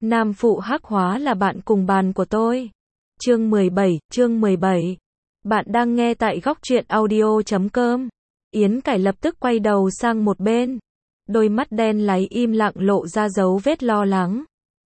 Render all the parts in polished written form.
Nam phụ hắc hóa là bạn cùng bàn của tôi. Chương 17. Bạn đang nghe tại góc truyện audio.com. Yến Cải lập tức quay đầu sang một bên. Đôi mắt đen láy im lặng lộ ra dấu vết lo lắng.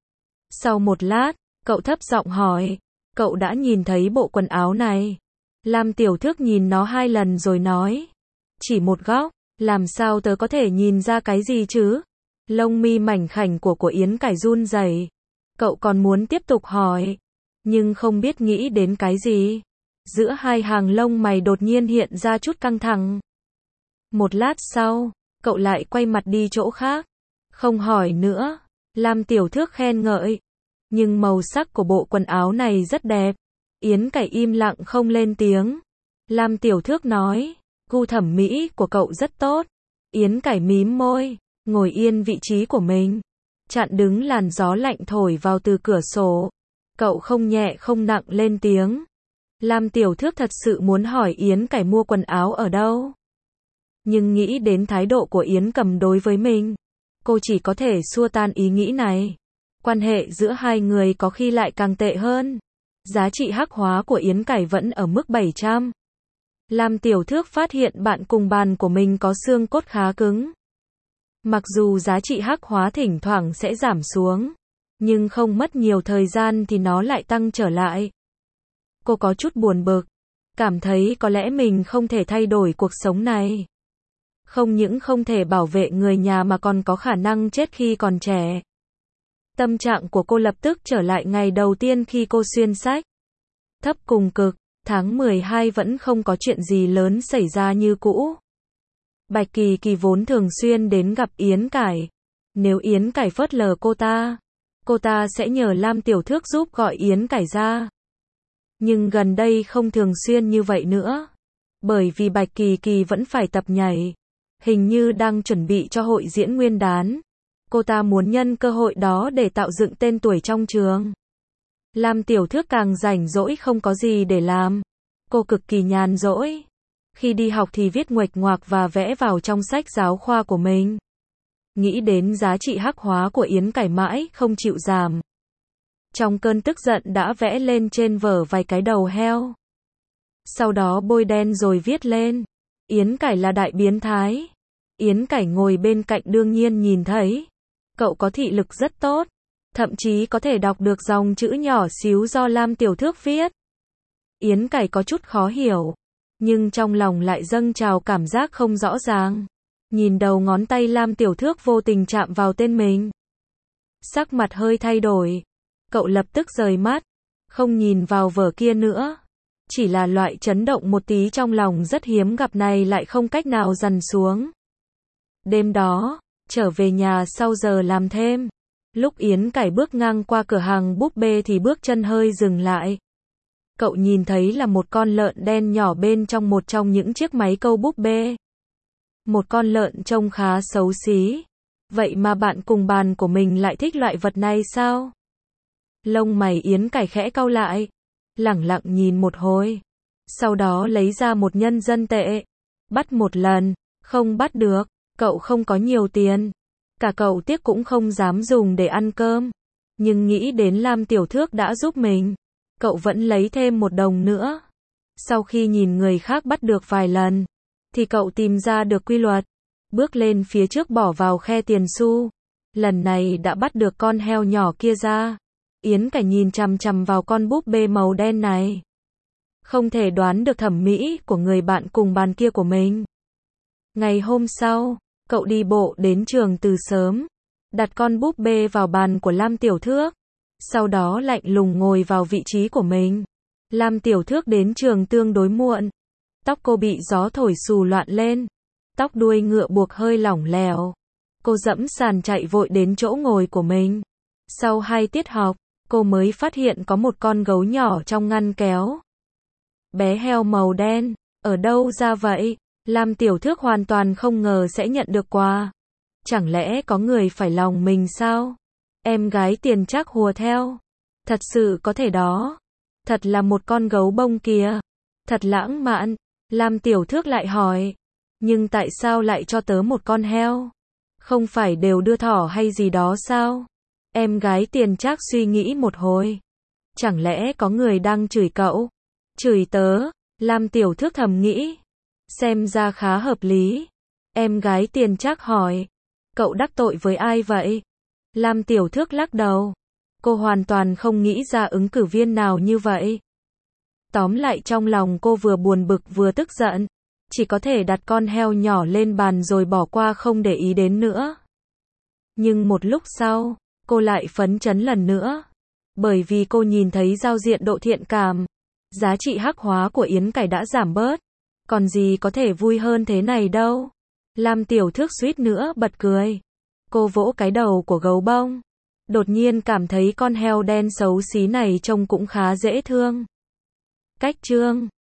Sau một lát, cậu thấp giọng hỏi, cậu đã nhìn thấy bộ quần áo này? Lam Tiểu Thước nhìn nó 2 lần rồi nói, chỉ một góc, làm sao tớ có thể nhìn ra cái gì chứ? Lông mi mảnh khảnh của Yến Cải run rẩy. Cậu còn muốn tiếp tục hỏi, nhưng không biết nghĩ đến cái gì. Giữa hai hàng lông mày đột nhiên hiện ra chút căng thẳng. Một lát sau, cậu lại quay mặt đi chỗ khác. Không hỏi nữa. Lam Tiểu Thước khen ngợi. Nhưng màu sắc của bộ quần áo này rất đẹp. Yến Cải im lặng không lên tiếng. Lam Tiểu Thước nói, gu thẩm mỹ của cậu rất tốt. Yến Cải mím môi, ngồi yên vị trí của mình. Chặn đứng làn gió lạnh thổi vào từ cửa sổ. Cậu không nhẹ không nặng lên tiếng. Lam Tiểu Thước thật sự muốn hỏi Yến Cải mua quần áo ở đâu. Nhưng nghĩ đến thái độ của Yến Cầm đối với mình, cô chỉ có thể xua tan ý nghĩ này. Quan hệ giữa hai người có khi lại càng tệ hơn. Giá trị hắc hóa của Yến Cải vẫn ở mức 700. Lam Tiểu Thước phát hiện bạn cùng bàn của mình có xương cốt khá cứng. Mặc dù giá trị hắc hóa thỉnh thoảng sẽ giảm xuống, nhưng không mất nhiều thời gian thì nó lại tăng trở lại. Cô có chút buồn bực, cảm thấy có lẽ mình không thể thay đổi cuộc sống này. Không những không thể bảo vệ người nhà mà còn có khả năng chết khi còn trẻ. Tâm trạng của cô lập tức trở lại ngày đầu tiên khi cô xuyên sách. Thấp cùng cực, tháng 12 vẫn không có chuyện gì lớn xảy ra như cũ. Bạch Kỳ Kỳ vốn thường xuyên đến gặp Yến Cải. Nếu Yến Cải phớt lờ cô ta sẽ nhờ Lam Tiểu Thước giúp gọi Yến Cải ra. Nhưng gần đây không thường xuyên như vậy nữa. Bởi vì Bạch Kỳ Kỳ vẫn phải tập nhảy. Hình như đang chuẩn bị cho hội diễn nguyên đán. Cô ta muốn nhân cơ hội đó để tạo dựng tên tuổi trong trường. Lam Tiểu Thước càng rảnh rỗi không có gì để làm. Cô cực kỳ nhàn rỗi. Khi đi học thì viết nguệch ngoạc và vẽ vào trong sách giáo khoa của mình. Nghĩ đến giá trị hắc hóa của Yến Cải mãi không chịu giảm. Trong cơn tức giận đã vẽ lên trên vở vài cái đầu heo. Sau đó bôi đen rồi viết lên, Yến Cải là đại biến thái. Yến Cải ngồi bên cạnh đương nhiên nhìn thấy. Cậu có thị lực rất tốt. Thậm chí có thể đọc được dòng chữ nhỏ xíu do Lam Tiểu Thước viết. Yến Cải có chút khó hiểu. Nhưng trong lòng lại dâng trào cảm giác không rõ ràng. Nhìn đầu ngón tay Lam Tiểu Thước vô tình chạm vào tên mình. Sắc mặt hơi thay đổi. Cậu lập tức rời mắt. Không nhìn vào vở kia nữa. Chỉ là loại chấn động một tí trong lòng rất hiếm gặp này lại không cách nào dằn xuống. Đêm đó, trở về nhà sau giờ làm thêm. Lúc Yến Cải bước ngang qua cửa hàng búp bê thì bước chân hơi dừng lại. Cậu nhìn thấy là một con lợn đen nhỏ bên trong một trong những chiếc máy câu búp bê. Một con lợn trông khá xấu xí. Vậy mà bạn cùng bàn của mình lại thích loại vật này sao? Lông mày Yến Cải khẽ cau lại. Lẳng lặng nhìn một hồi. Sau đó lấy ra một nhân dân tệ. Bắt một lần. Không bắt được. Cậu không có nhiều tiền. Cả cậu tiếc cũng không dám dùng để ăn cơm. Nhưng nghĩ đến Lam Tiểu Thước đã giúp mình. Cậu vẫn lấy thêm 1 đồng nữa. Sau khi nhìn người khác bắt được vài lần, thì cậu tìm ra được quy luật. Bước lên phía trước bỏ vào khe tiền xu. Lần này đã bắt được con heo nhỏ kia ra. Yến Cải nhìn chằm chằm vào con búp bê màu đen này. Không thể đoán được thẩm mỹ của người bạn cùng bàn kia của mình. Ngày hôm sau, cậu đi bộ đến trường từ sớm. Đặt con búp bê vào bàn của Lam Tiểu Thước. Sau đó lạnh lùng ngồi vào vị trí của mình. Lam Tiểu Thước đến trường tương đối muộn. Tóc cô bị gió thổi xù loạn lên. Tóc đuôi ngựa buộc hơi lỏng lẻo. Cô dẫm sàn chạy vội đến chỗ ngồi của mình. Sau 2 tiết học, cô mới phát hiện có một con gấu nhỏ trong ngăn kéo. Bé heo màu đen, ở đâu ra vậy? Lam Tiểu Thước hoàn toàn không ngờ sẽ nhận được quà. Chẳng lẽ có người phải lòng mình sao? Em gái tiền trác hùa theo. Thật sự có thể đó. Thật là một con gấu bông kìa. Thật lãng mạn. Lam Tiểu Thước lại hỏi. Nhưng tại sao lại cho tớ một con heo? Không phải đều đưa thỏ hay gì đó sao? Em gái Tiền Trác suy nghĩ một hồi. Chẳng lẽ có người đang chửi cậu? Chửi tớ, Lam Tiểu Thước thầm nghĩ. Xem ra khá hợp lý. Em gái Tiền Trác hỏi. Cậu đắc tội với ai vậy? Lam Tiểu Thước lắc đầu. Cô hoàn toàn không nghĩ ra ứng cử viên nào như vậy. Tóm lại trong lòng cô vừa buồn bực vừa tức giận. Chỉ có thể đặt con heo nhỏ lên bàn rồi bỏ qua không để ý đến nữa. Nhưng một lúc sau, cô lại phấn chấn lần nữa. Bởi vì cô nhìn thấy giao diện độ thiện cảm. Giá trị hắc hóa của yến cải đã giảm bớt. Còn gì có thể vui hơn thế này đâu. Lam Tiểu Thước suýt nữa bật cười. Cô vỗ cái đầu của gấu bông. Đột nhiên cảm thấy con heo đen xấu xí này trông cũng khá dễ thương. Cách chương